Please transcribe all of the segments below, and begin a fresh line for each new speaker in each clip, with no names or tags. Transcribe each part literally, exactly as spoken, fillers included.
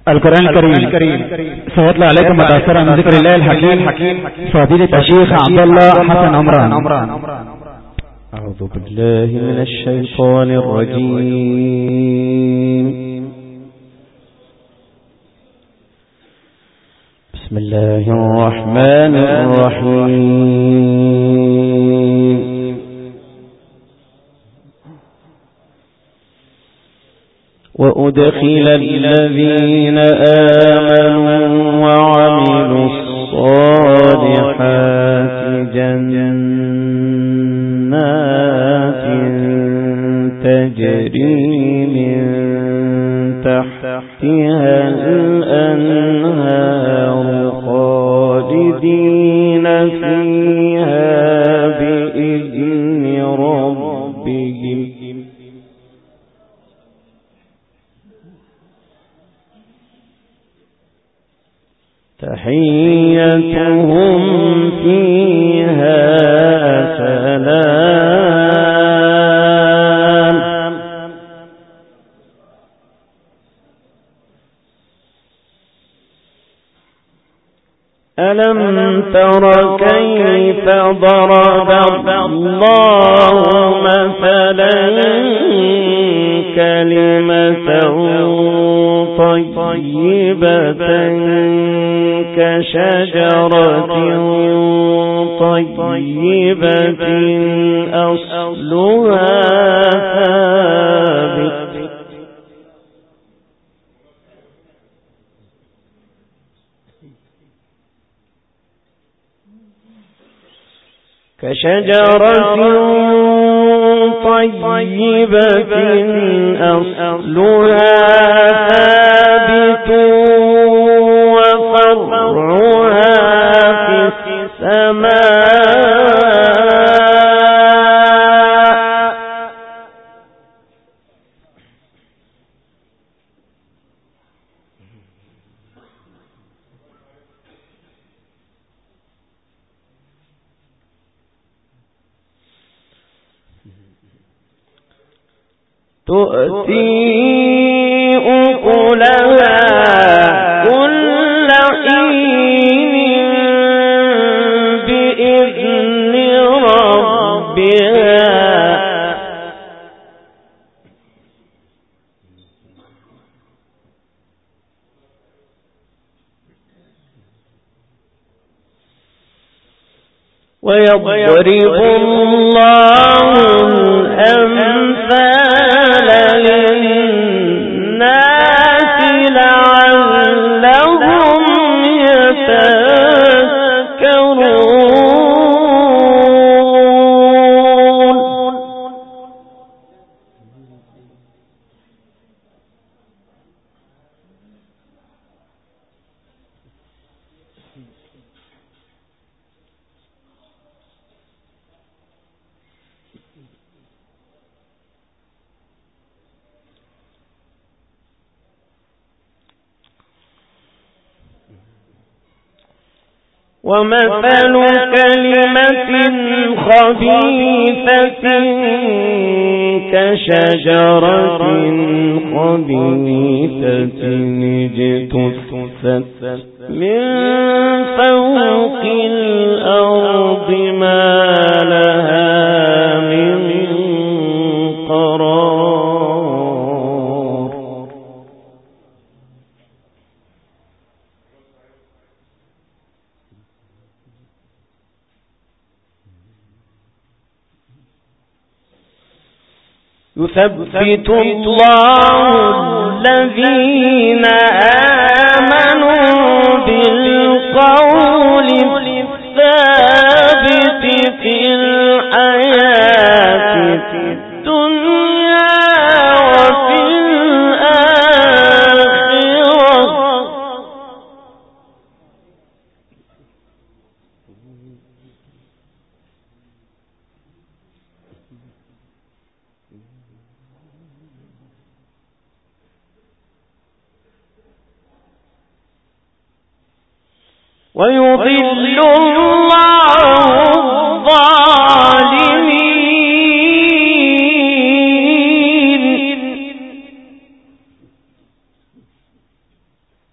القرآن الكريم سيطلع عليكم متأثرا من ذكر الله الحكيم فضيلة الشيخ عبد الله حسن عمران.
أعوذ بالله من الشيطان الرجيم. بسم الله الرحمن الرحيم. وأدخل الذين آمنوا وعملوا الصالحات جنات تجري من تحتها الأنهار خالدين فيها بإذن ربهم تحيتهم فيها سلام. ألم تر كيف ضرب الله مثلا كلمة طيبة كشجرة طيبة أصلها ثابت كشجرة طيبة أصلها ثابت وفرعها في السماء تؤتي أكلها كل حين بإذن ربها ويضرب الله الأمثال للناس لعلهم يتذكرون. ومثل كلمة خبيثة كشجرة خبيثة اجتثت من فوق الأرض ما لها من قرار. يثبت الله الذين آمنوا بالقول الثابت في الحياة الدنيا وفي الآخرة. ويضل الله الظالمين.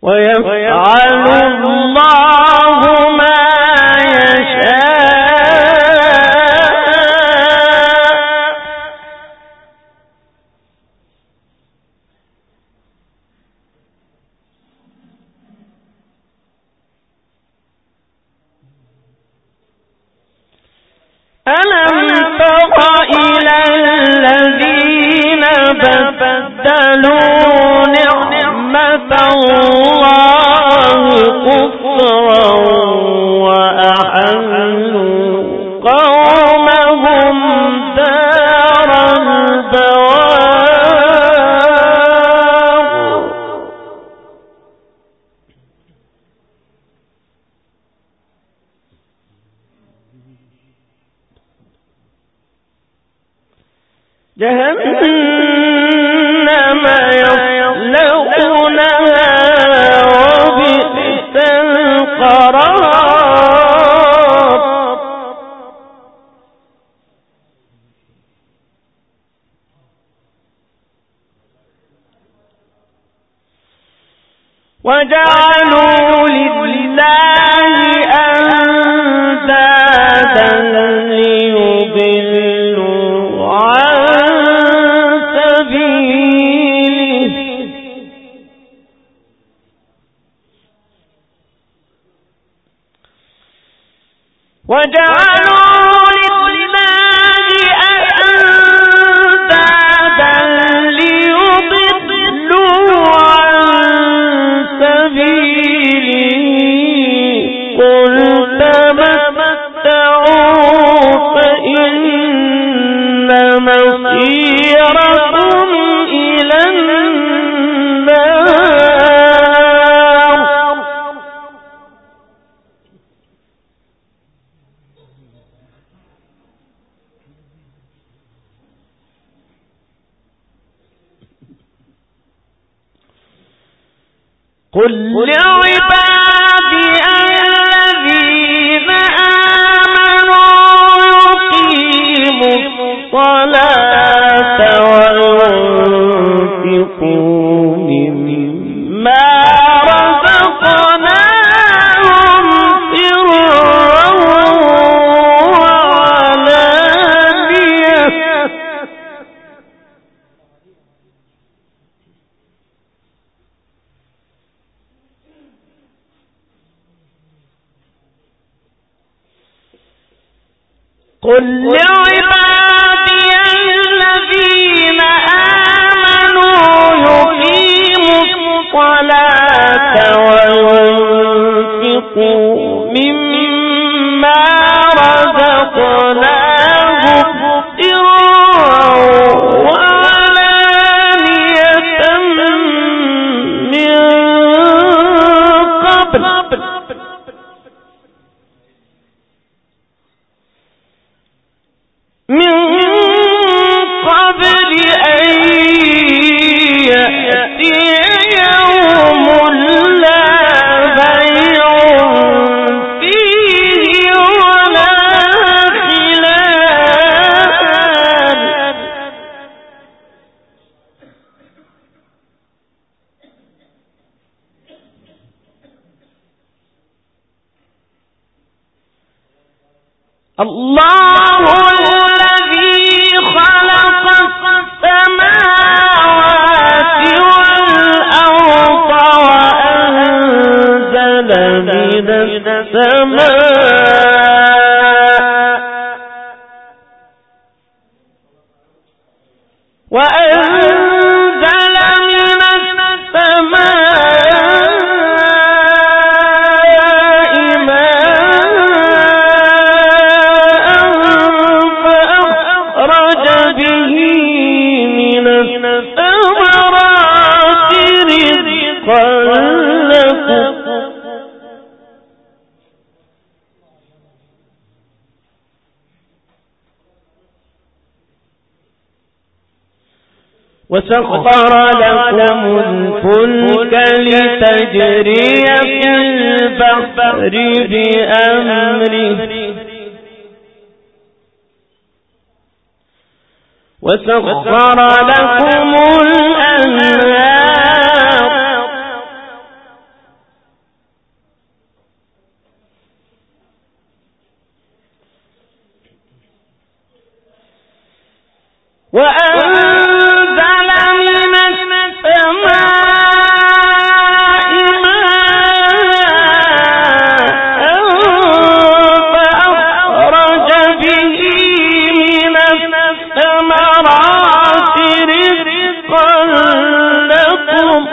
ويفعل الله ما يشاء. ألم تر إلى الذين بدلوا نعمة الله كفرا وأحلوا قومهم دار البوار. جهنم يصلونها وبئس القرار. وجعلوا لله أندادا ليضلوا عن سبيله. وجعلوا لله أندادا ليضلوا عن سبيله. قل تمتعوا فإن مصيركم إلى النار. قل لعبادي الذين آمنوا يقيموا الصلاة وينفقوا مما رزقناهم سرا وعلانية. قل لعبادي الذين آمنوا يقيموا الصلاة وينفقوا مما رزقناهم سرا وعلانية من قبل من قبل أن يأتي يوم لا بيع فيه ولا خلال. الله الذي خلق السماوات والأرض وأنزل من السماء وأنزل من السماء ماء فأخرج به من الثمرات رزقا لكم. وسخر لكم الفلك لتجري في البحر بأمره وسخر لكم الأنهار وأنزل من السماء ماء فأخرج به من الثمرات رزقا لكم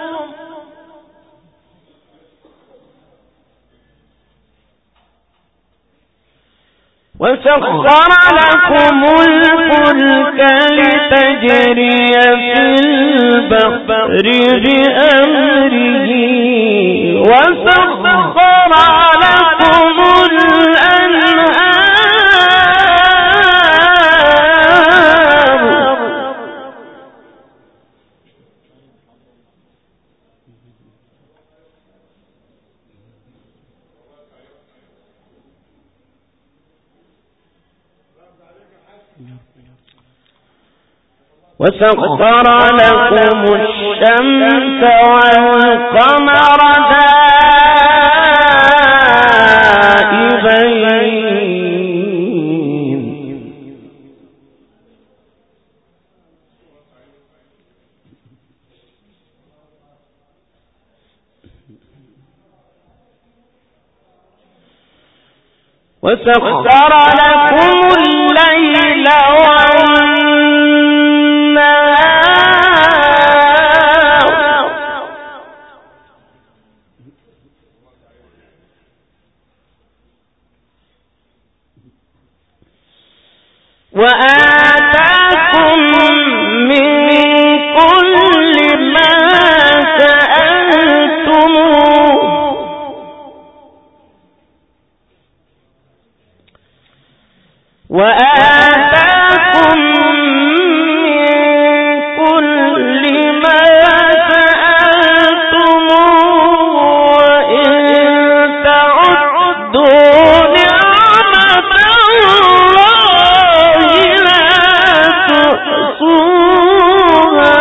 وسخر لكم الفلك لتجري في البحر بأمره وسخر لكم الأنهار وسخر لكم الشمس والقمر دائبين وسخر لكم الليل وآتاكم من كل ما سألتموه وآتاكم من كل ما سألتموه وإن تعدوا نعمة الله لا تحصوها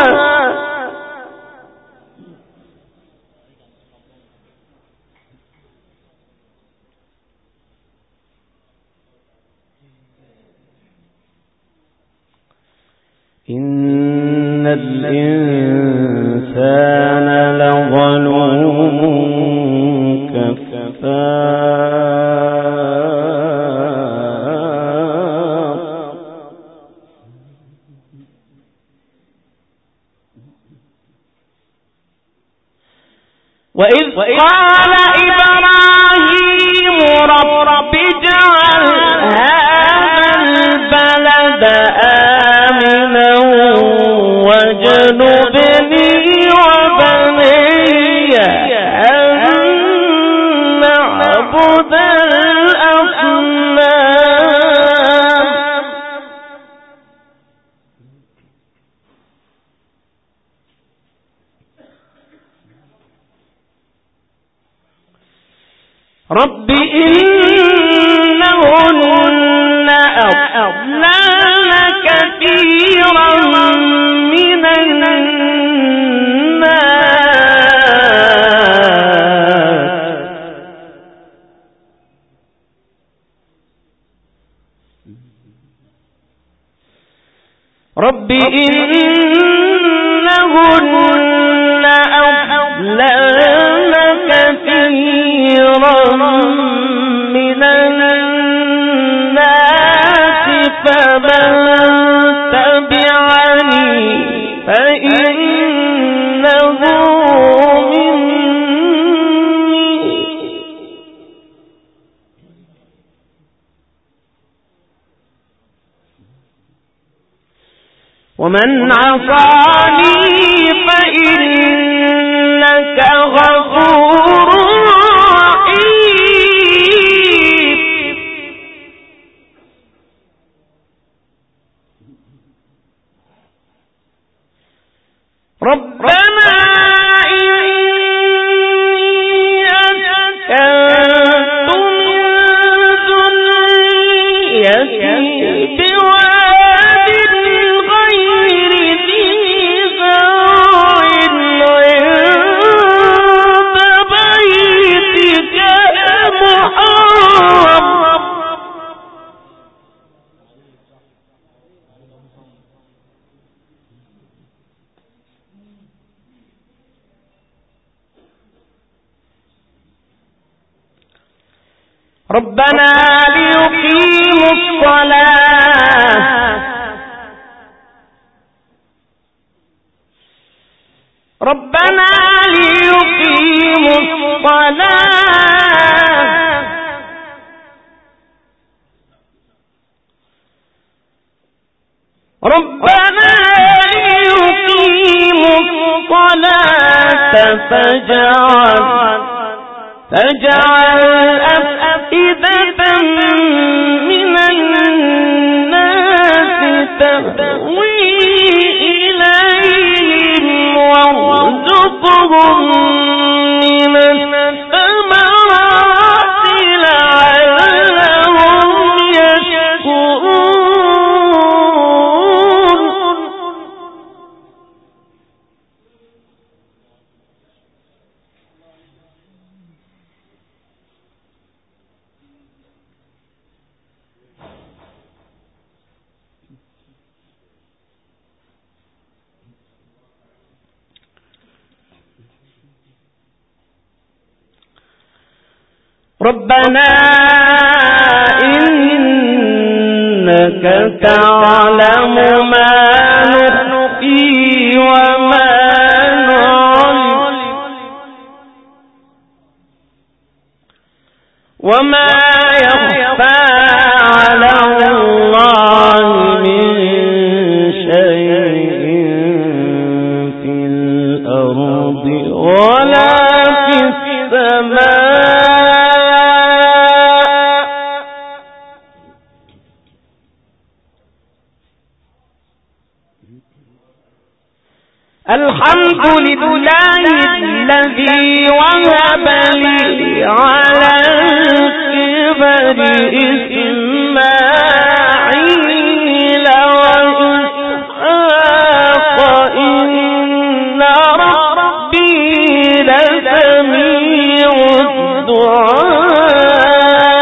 إن الإنسان لظلوم كفار وإذ قال إبراهيم رب اجعل هذا البلد آمنا واجنبني وبني أن نعبد الأصنام رب إنهن أضللن كثيرا من الناس رب إنهن أضللن كثيرا من الناس فمن تبعني فإنه مني ومن عصاني فإنك غفور رحيم ربنا إني أسكنت من ذريتي بواد غير ذي زرع عند بيتك المحرم ربنا ليقيموا الصلاة ربنا ليقيموا الصلاة ربنا ليقيموا الصلاة فاجعل فاجعل أفئدة من الناس تهوي إليهم وارزقهم من الثمرات لعلهم يشكرون ربنا إنك تعلم ما نخفي وما نعلن وما يخفى على الله من شيء في الأرض ولا في السماء الحمد لله الذي وهب لي على الكبر إسماعيل وإسحاق إن ربي لسميع الدعاء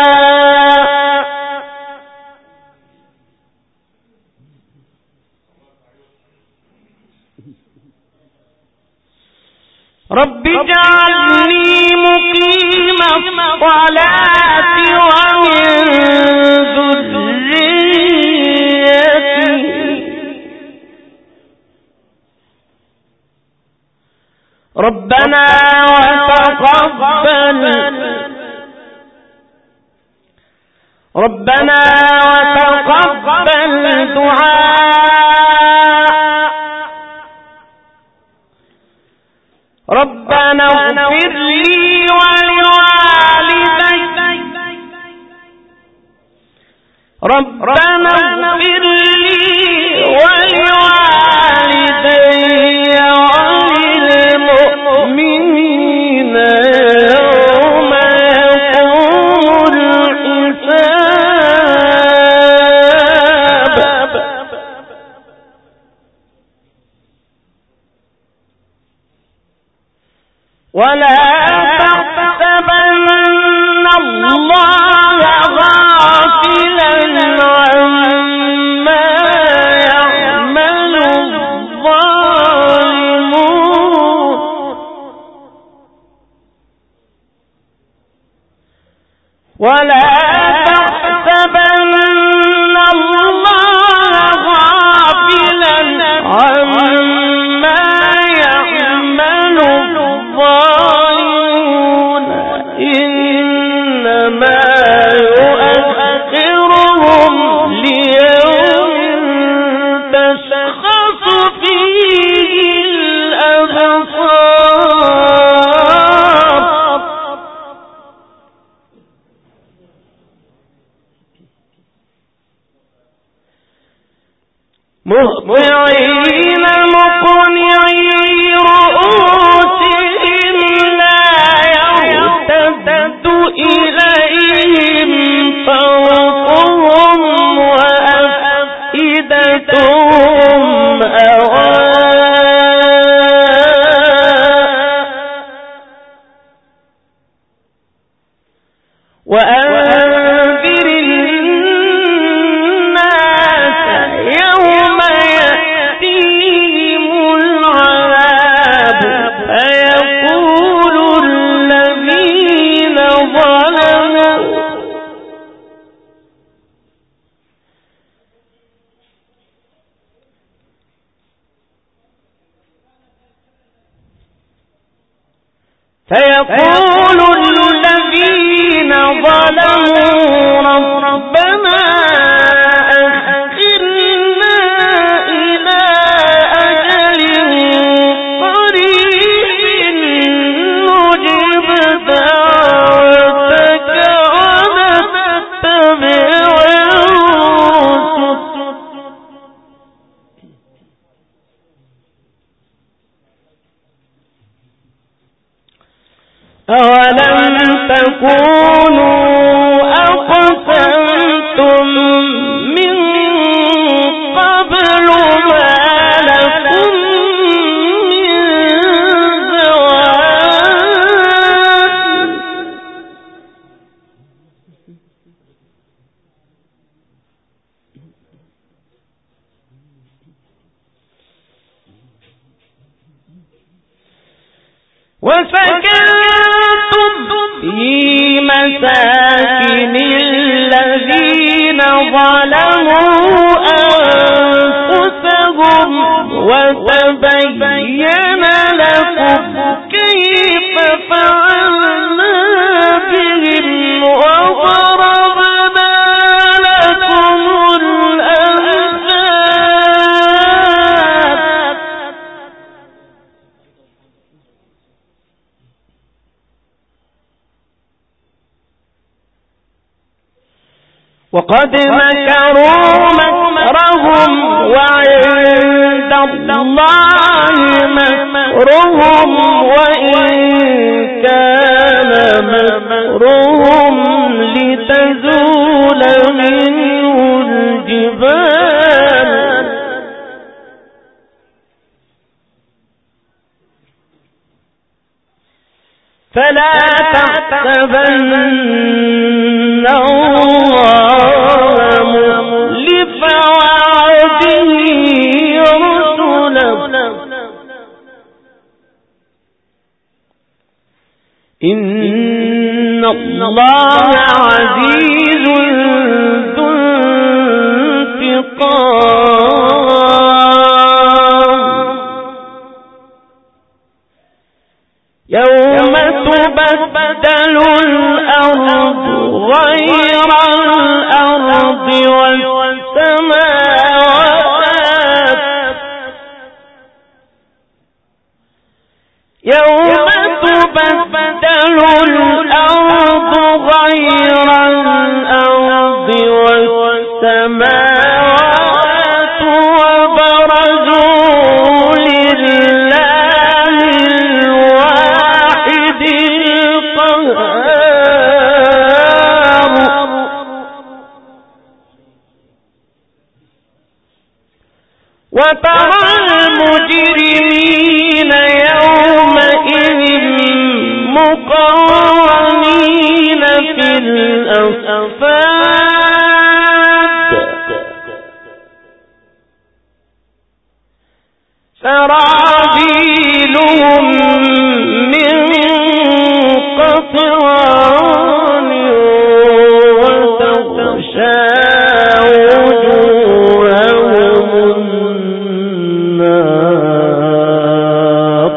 رب اجعلني مقيم الصلاة ومن ذريتي ربنا وتقبل ربنا وتقبل دعاء ربنا اغفر لي ولوالدي ربنا اغفر لي ولوالدي وللمؤمنين يوم يقوم الحساب ولا تحسبن الله غافلا عما يعمل الظالمون ولا تحسبن الله غافلا عما يعمل الظالمون إنما يؤخرهم ليوم تشخص فيه الأبصار مهطعين مقنعي رؤوسهم لا يرتد إليهم طرفهم وأفئدتهم هواء وأنذر الناس يوم يأتيهم العذاب فيقول الذين ظلموا فيقول الذين ظلموا ربنا أخرنا إلى أجل قريب نجب دعوتك ونتبع الرسل. أولم تكونوا أقسمتم من قبل ما لكم من زوال. وسكنتم في مساكن الذين ظلموا أنفسهم وتبين لكم كيف فعلنا بهم وضربنا لكم الأمثال. وقد مكروا مكرهم وعند الله مكرهم وإن كان مكرهم لتزول منه الجبال. فلا تحسبن الله مخلف وعده رسله إن الله عزيز ذو انتقام. يوم تبدل الأرض غير الأرض والسماوات. يوم تبدل الأرض غير الأرض والسماوات وبرزوا لله الواحد القهار. وترى المجرمين يومئذ مقرنين في الأصفاد سرابيلهم من قطران وتغشى وجوههم النار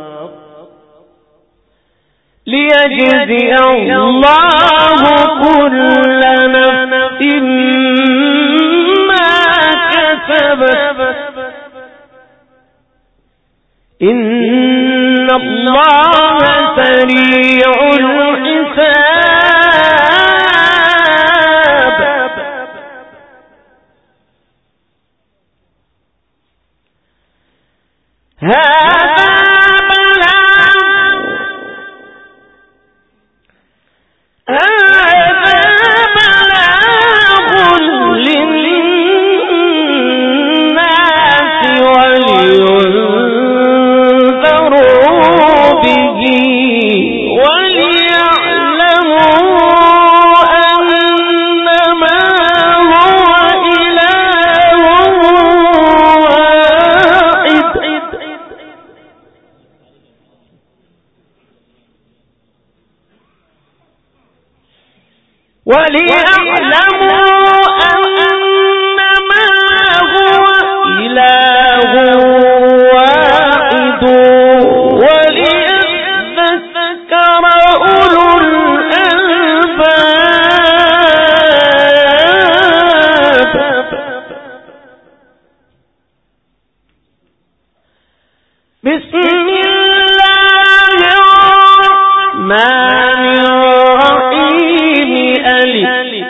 ليجزي الله كل نفس ما كسبت إن الله سريع الحساب. هذا بلاغ هذا بلاغ للناس ولينذروا به وليعلموا أنما هو إله واحد. وليعلموا أنما هو إله واحد وليذكر بسم الله الرحمن الرحيم ألف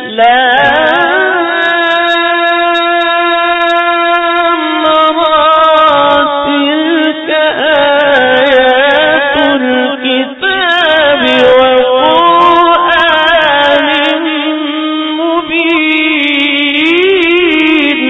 لام را تلك آيات الكتاب وقرآن مبين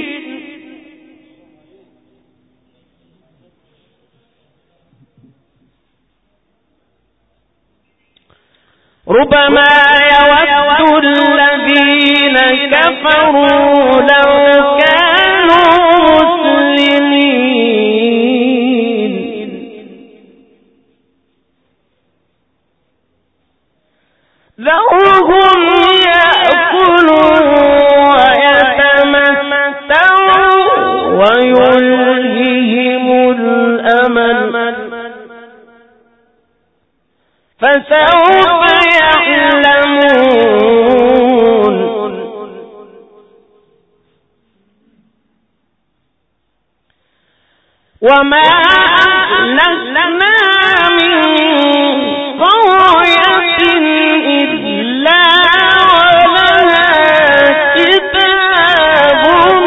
ربما يود الذين كفروا لو كانوا مسلمين ذرهم يأكلوا ويتمتعوا ويلههم الأمل فسوف يعلمون وما أهلكنا من قرية إلا ولها كتاب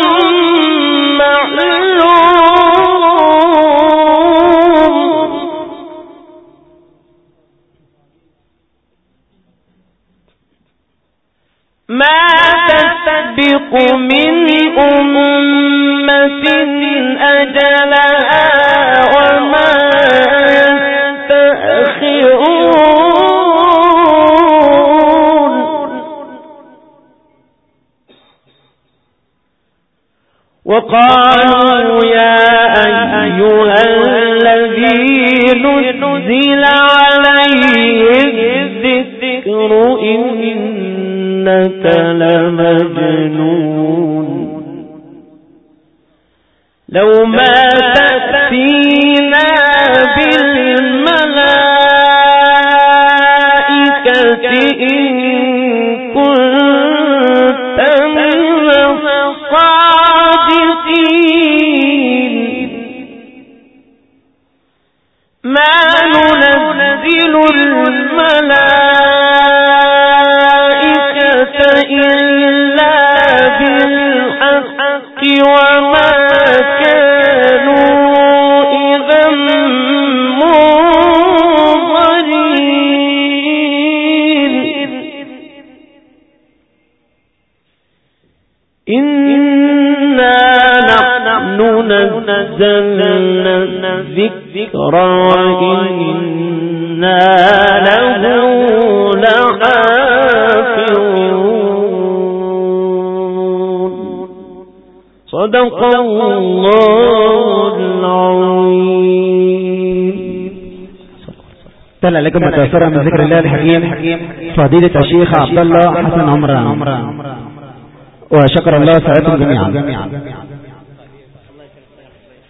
معلوم ما تسبق من أمة أجلها وما يستأخرون وقالوا يا أيها الذي نزل عليه الذكر إنك لمجنون لو ما تأتينا بالملائكة إن كنت من الصادقين ما ننزل الملائكة إلا بالحق وما كانوا إذا منظرين إنا نحن نزلنا الذكر وإنا له لحافظون صدق الله العظيم.
تلا لكم متأثرة من ذكر الله الحكيم فضيلة الشيخ عبد الله حسن عمران، وشكر الله سعيكم جميعا.